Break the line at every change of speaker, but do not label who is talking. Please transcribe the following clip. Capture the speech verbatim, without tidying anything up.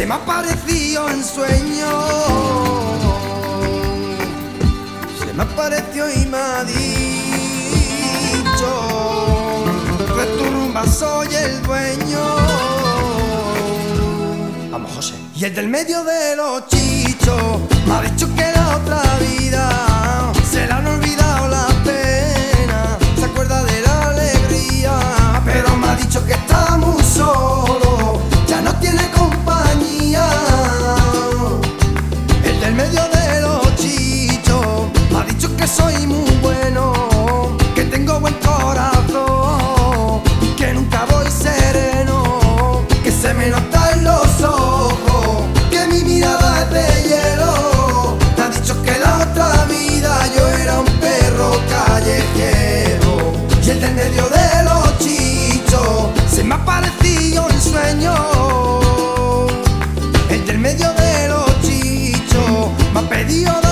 se me ha aparecido en sueño, se me apareció y me ha dicho: de tu rumba soy el dueño. Vamos, José. Y el del medio de los chichos me ha dicho que la otra vida se le han olvidado las penas, se acuerda de la alegría, pero me ha dicho que está muy solo, ya no tiene compañía. El del medio de los chichos me ha dicho que soy muy bueno, que tengo buen corazón, que nunca voy sereno, que se me nota en los ojos, que mi mirada es de hielo. Me ha dicho que la otra vida yo era un perro callejero. Y el del medio de los chichos se me ha aparecido en sueño. El del medio de los chichos me ha pedido